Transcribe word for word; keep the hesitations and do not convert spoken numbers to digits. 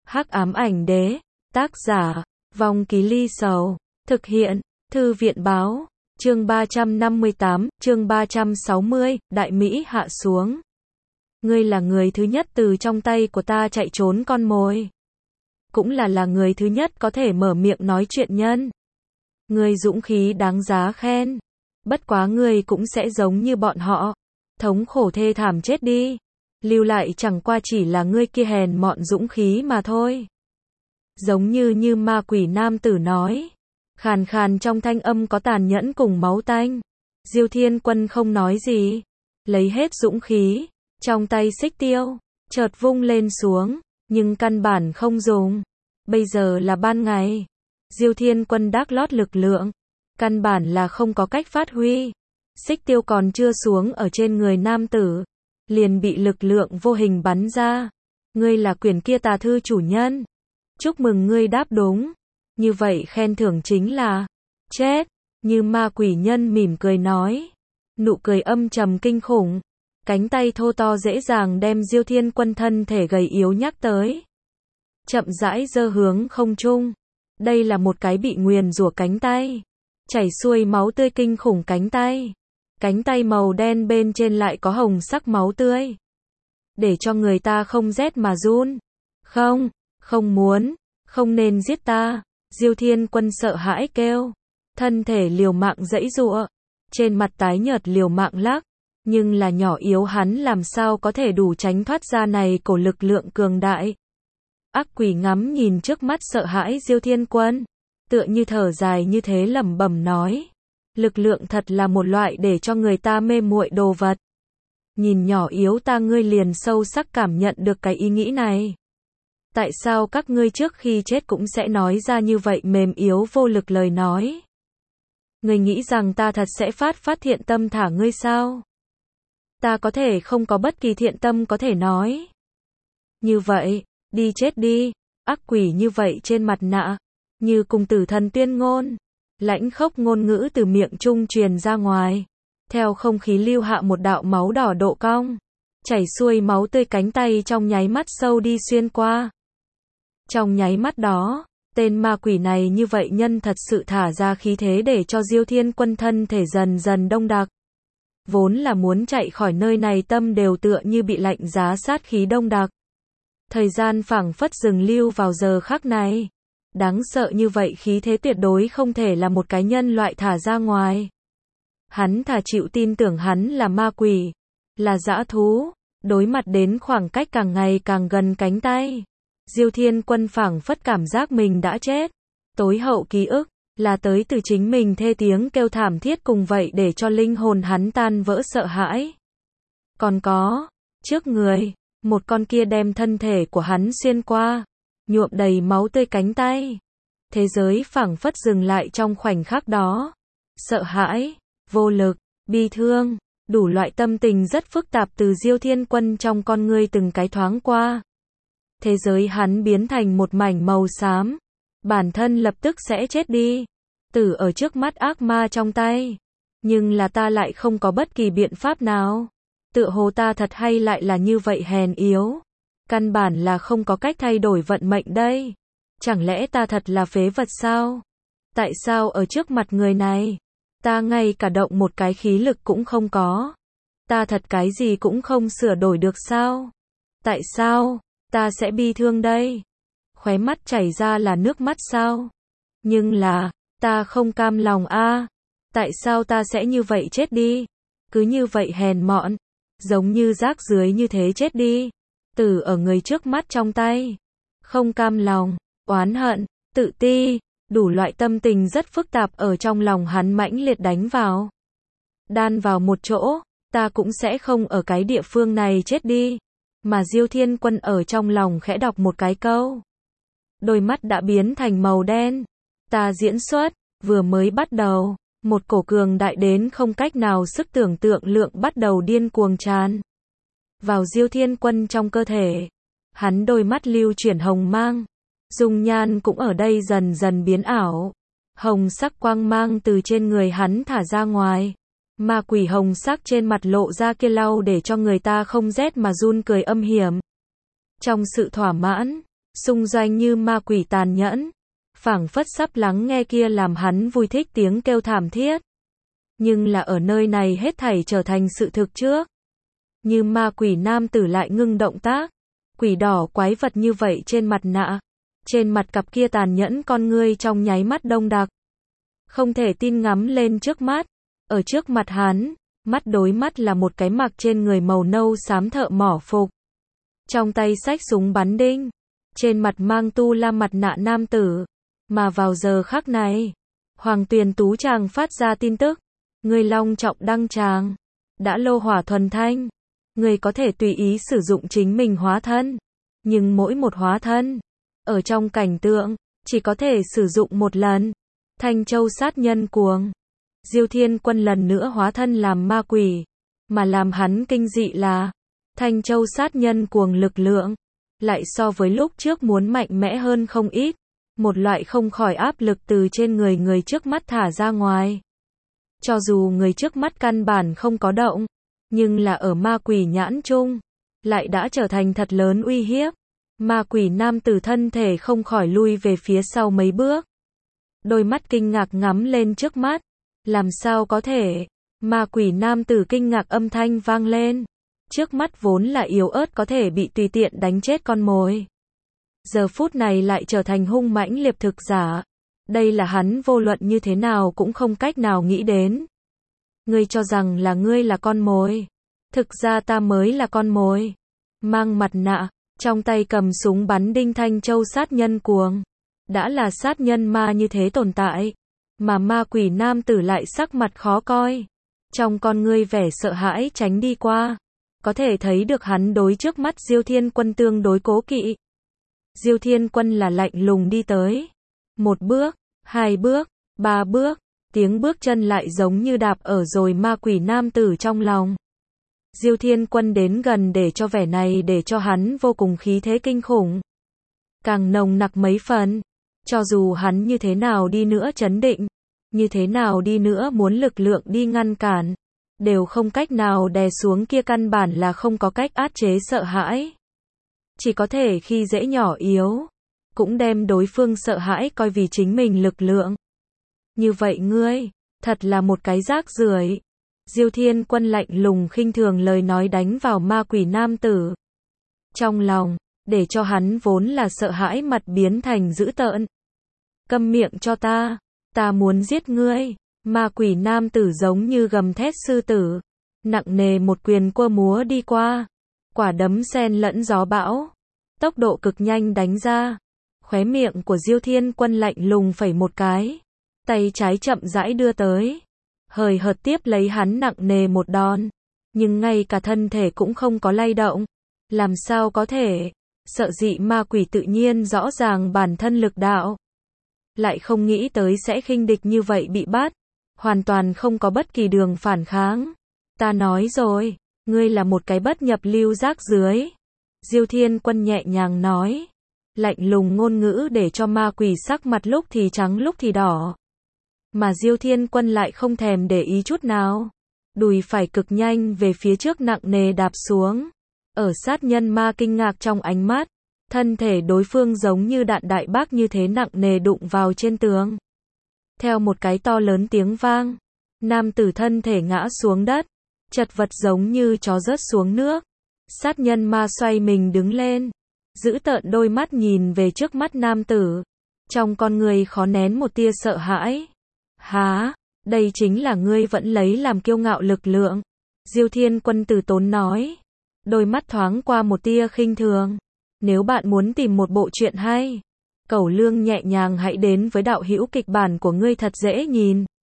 Hắc ám ảnh đế, tác giả, Vong Ký Ly Sầu, thực hiện, Thư viện báo, chương ba trăm năm mươi tám, chương ba trăm sáu mươi, Đại Mỹ hạ xuống. Ngươi là người thứ nhất từ trong tay của ta chạy trốn con mồi. Cũng là là người thứ nhất có thể mở miệng nói chuyện nhân. Ngươi dũng khí đáng giá khen. Bất quá ngươi cũng sẽ giống như bọn họ. Thống khổ thê thảm chết đi. Lưu lại chẳng qua chỉ là ngươi kia hèn mọn dũng khí mà thôi. Giống như như ma quỷ nam tử nói. Khàn khàn trong thanh âm có tàn nhẫn cùng máu tanh. Diêu Thiên Quân không nói gì. Lấy hết dũng khí. Trong tay xích tiêu. Chợt vung lên xuống. Nhưng căn bản không dùng. Bây giờ là ban ngày. Diêu Thiên Quân đác lót lực lượng. Căn bản là không có cách phát huy. Xích tiêu còn chưa xuống ở trên người nam tử. Liền bị lực lượng vô hình bắn ra. Ngươi là quyển kia tà thư chủ nhân. Chúc mừng ngươi đáp đúng. Như vậy khen thưởng chính là chết. Như ma quỷ nhân mỉm cười nói. Nụ cười âm trầm kinh khủng. Cánh tay thô to dễ dàng đem Diêu Thiên Quân thân thể gầy yếu nhắc tới. Chậm rãi giơ hướng không trung. Đây là một cái bị nguyền rủa cánh tay. Chảy xuôi máu tươi kinh khủng cánh tay. Cánh tay màu đen bên trên lại có hồng sắc máu tươi. Để cho người ta không rét mà run. Không, không muốn, không nên giết ta. Diêu Thiên Quân sợ hãi kêu. Thân thể liều mạng giãy giụa. Trên mặt tái nhợt liều mạng lắc. Nhưng là nhỏ yếu hắn làm sao có thể đủ tránh thoát ra này cổ lực lượng cường đại. Ác quỷ ngắm nhìn trước mắt sợ hãi Diêu Thiên Quân. Tựa như thở dài như thế lẩm bẩm nói. Lực lượng thật là một loại để cho người ta mê muội đồ vật. Nhìn nhỏ yếu ta ngươi liền sâu sắc cảm nhận được cái ý nghĩ này. Tại sao các ngươi trước khi chết cũng sẽ nói ra như vậy mềm yếu vô lực lời nói? Ngươi nghĩ rằng ta thật sẽ phát phát thiện tâm thả ngươi sao? Ta có thể không có bất kỳ thiện tâm có thể nói. Như vậy, đi chết đi, ác quỷ như vậy trên mặt nạ, như cùng tử thần tuyên ngôn. Lãnh khốc ngôn ngữ từ miệng trung truyền ra ngoài. Theo không khí lưu hạ một đạo máu đỏ độ cong. Chảy xuôi máu tươi cánh tay trong nháy mắt sâu đi xuyên qua. Trong nháy mắt đó, tên ma quỷ này như vậy nhân thật sự thả ra khí thế để cho Diêu Thiên Quân thân thể dần dần đông đặc. Vốn là muốn chạy khỏi nơi này tâm đều tựa như bị lạnh giá sát khí đông đặc. Thời gian phảng phất dừng lưu vào giờ khắc này. Đáng sợ như vậy khí thế tuyệt đối không thể là một cái nhân loại thả ra ngoài. Hắn thà chịu tin tưởng hắn là ma quỷ, là dã thú, đối mặt đến khoảng cách càng ngày càng gần cánh tay. Diêu Thiên Quân phảng phất cảm giác mình đã chết. Tối hậu ký ức, là tới từ chính mình thê tiếng kêu thảm thiết cùng vậy để cho linh hồn hắn tan vỡ sợ hãi. Còn có, trước người, một con kia đem thân thể của hắn xuyên qua. Nhuộm đầy máu tươi cánh tay. Thế giới phảng phất dừng lại trong khoảnh khắc đó. Sợ hãi, vô lực, bi thương, đủ loại tâm tình rất phức tạp từ Diêu Thiên Quân trong con ngươi từng cái thoáng qua. Thế giới hắn biến thành một mảnh màu xám. Bản thân lập tức sẽ chết đi. Tử ở trước mắt ác ma trong tay. Nhưng là ta lại không có bất kỳ biện pháp nào. Tựa hồ ta thật hay lại là như vậy hèn yếu. Căn bản là không có cách thay đổi vận mệnh đây. Chẳng lẽ ta thật là phế vật sao? Tại sao ở trước mặt người này, ta ngay cả động một cái khí lực cũng không có? Ta thật cái gì cũng không sửa đổi được sao? Tại sao, ta sẽ bi thương đây? Khóe mắt chảy ra là nước mắt sao? Nhưng là, ta không cam lòng a. Tại sao ta sẽ như vậy chết đi? Cứ như vậy hèn mọn, giống như rác rưởi như thế chết đi. Tử ở người trước mắt trong tay. Không cam lòng, oán hận, tự ti, đủ loại tâm tình rất phức tạp ở trong lòng hắn mãnh liệt đánh vào. Đan vào một chỗ, ta cũng sẽ không ở cái địa phương này chết đi. Mà Diêu Thiên Quân ở trong lòng khẽ đọc một cái câu. Đôi mắt đã biến thành màu đen. Ta diễn xuất, vừa mới bắt đầu, một cổ cường đại đến không cách nào sức tưởng tượng lượng bắt đầu điên cuồng tràn vào Diêu Thiên Quân trong cơ thể. Hắn đôi mắt lưu chuyển hồng mang. Dung nhan cũng ở đây dần dần biến ảo. Hồng sắc quang mang từ trên người hắn thả ra ngoài. Ma quỷ hồng sắc trên mặt lộ ra kia lau để cho người ta không rét mà run cười âm hiểm. Trong sự thỏa mãn, xung doanh như ma quỷ tàn nhẫn, phảng phất sắp lắng nghe kia làm hắn vui thích tiếng kêu thảm thiết. Nhưng là ở nơi này hết thảy trở thành sự thực trước. Như ma quỷ nam tử lại ngưng động tác, quỷ đỏ quái vật như vậy trên mặt nạ, trên mặt cặp kia tàn nhẫn con ngươi trong nháy mắt đông đặc. Không thể tin ngắm lên trước mắt, ở trước mặt hắn, mắt đối mắt là một cái mặc trên người màu nâu xám thợ mỏ phục. Trong tay xách súng bắn đinh, trên mặt mang tu la mặt nạ nam tử. Mà vào giờ khắc này, Hoàng Tuyền Tú chàng phát ra tin tức, người long trọng đăng tràng, đã lô hỏa thuần thanh, người có thể tùy ý sử dụng chính mình hóa thân, nhưng mỗi một hóa thân, ở trong cảnh tượng, chỉ có thể sử dụng một lần. Thanh Châu sát nhân cuồng, Diêu Thiên Quân lần nữa hóa thân làm ma quỷ, mà làm hắn kinh dị là, Thanh Châu sát nhân cuồng lực lượng, lại so với lúc trước muốn mạnh mẽ hơn không ít. Một loại không khỏi áp lực từ trên người người trước mắt thả ra ngoài. Cho dù người trước mắt căn bản không có động, nhưng là ở ma quỷ nhãn chung, lại đã trở thành thật lớn uy hiếp. Ma quỷ nam tử thân thể không khỏi lui về phía sau mấy bước. Đôi mắt kinh ngạc ngắm lên trước mắt. Làm sao có thể? Ma quỷ nam tử kinh ngạc âm thanh vang lên. Trước mắt vốn là yếu ớt có thể bị tùy tiện đánh chết con mồi. Giờ phút này lại trở thành hung mãnh liệp thực giả. Đây là hắn vô luận như thế nào cũng không cách nào nghĩ đến. Ngươi cho rằng là ngươi là con mồi. Thực ra ta mới là con mồi. Mang mặt nạ, trong tay cầm súng bắn đinh Thanh Châu sát nhân cuồng. Đã là sát nhân ma như thế tồn tại. Mà ma quỷ nam tử lại sắc mặt khó coi. Trong con ngươi vẻ sợ hãi tránh đi qua. Có thể thấy được hắn đối trước mắt Diêu Thiên Quân tương đối cố kỵ. Diêu Thiên Quân là lạnh lùng đi tới. Một bước, hai bước, ba bước, tiếng bước chân lại giống như đạp ở rồi ma quỷ nam tử trong lòng. Diêu Thiên Quân đến gần để cho vẻ này để cho hắn vô cùng khí thế kinh khủng. Càng nồng nặc mấy phần. Cho dù hắn như thế nào đi nữa trấn định, như thế nào đi nữa muốn lực lượng đi ngăn cản, đều không cách nào đè xuống kia căn bản là không có cách át chế sợ hãi. Chỉ có thể khi dễ nhỏ yếu, cũng đem đối phương sợ hãi coi vì chính mình lực lượng. Như vậy ngươi, thật là một cái rác rưởi. Diêu Thiên Quân lạnh lùng khinh thường lời nói đánh vào ma quỷ nam tử. Trong lòng, để cho hắn vốn là sợ hãi mặt biến thành dữ tợn. Câm miệng cho ta, ta muốn giết ngươi. Ma quỷ nam tử giống như gầm thét sư tử, nặng nề một quyền quơ múa đi qua. Quả đấm xen lẫn gió bão, tốc độ cực nhanh đánh ra. Khóe miệng của Diêu Thiên Quân lạnh lùng phẩy một cái, tay trái chậm rãi đưa tới, hời hợt tiếp lấy hắn nặng nề một đòn, nhưng ngay cả thân thể cũng không có lay động. Làm sao có thể? Sợ dị ma quỷ tự nhiên rõ ràng bản thân lực đạo, lại không nghĩ tới sẽ khinh địch như vậy bị bắt, hoàn toàn không có bất kỳ đường phản kháng. Ta nói rồi, ngươi là một cái bất nhập lưu rác rưởi. Diêu Thiên Quân nhẹ nhàng nói, lạnh lùng ngôn ngữ để cho ma quỷ sắc mặt lúc thì trắng lúc thì đỏ. Mà Diêu Thiên Quân lại không thèm để ý chút nào, đùi phải cực nhanh về phía trước nặng nề đạp xuống. Ở sát nhân ma kinh ngạc trong ánh mắt, thân thể đối phương giống như đạn đại bác như thế nặng nề đụng vào trên tường. Theo một cái to lớn tiếng vang, nam tử thân thể ngã xuống đất, chật vật giống như chó rớt xuống nước. Sát nhân ma xoay mình đứng lên, giữ tợn đôi mắt nhìn về trước mắt nam tử, trong con người khó nén một tia sợ hãi. Há, đây chính là ngươi vẫn lấy làm kiêu ngạo lực lượng. Diêu Thiên Quân từ tốn nói, đôi mắt thoáng qua một tia khinh thường. Nếu bạn muốn tìm một bộ truyện hay, Cẩu Lương nhẹ nhàng hãy đến với đạo hữu kịch bản của ngươi thật dễ nhìn.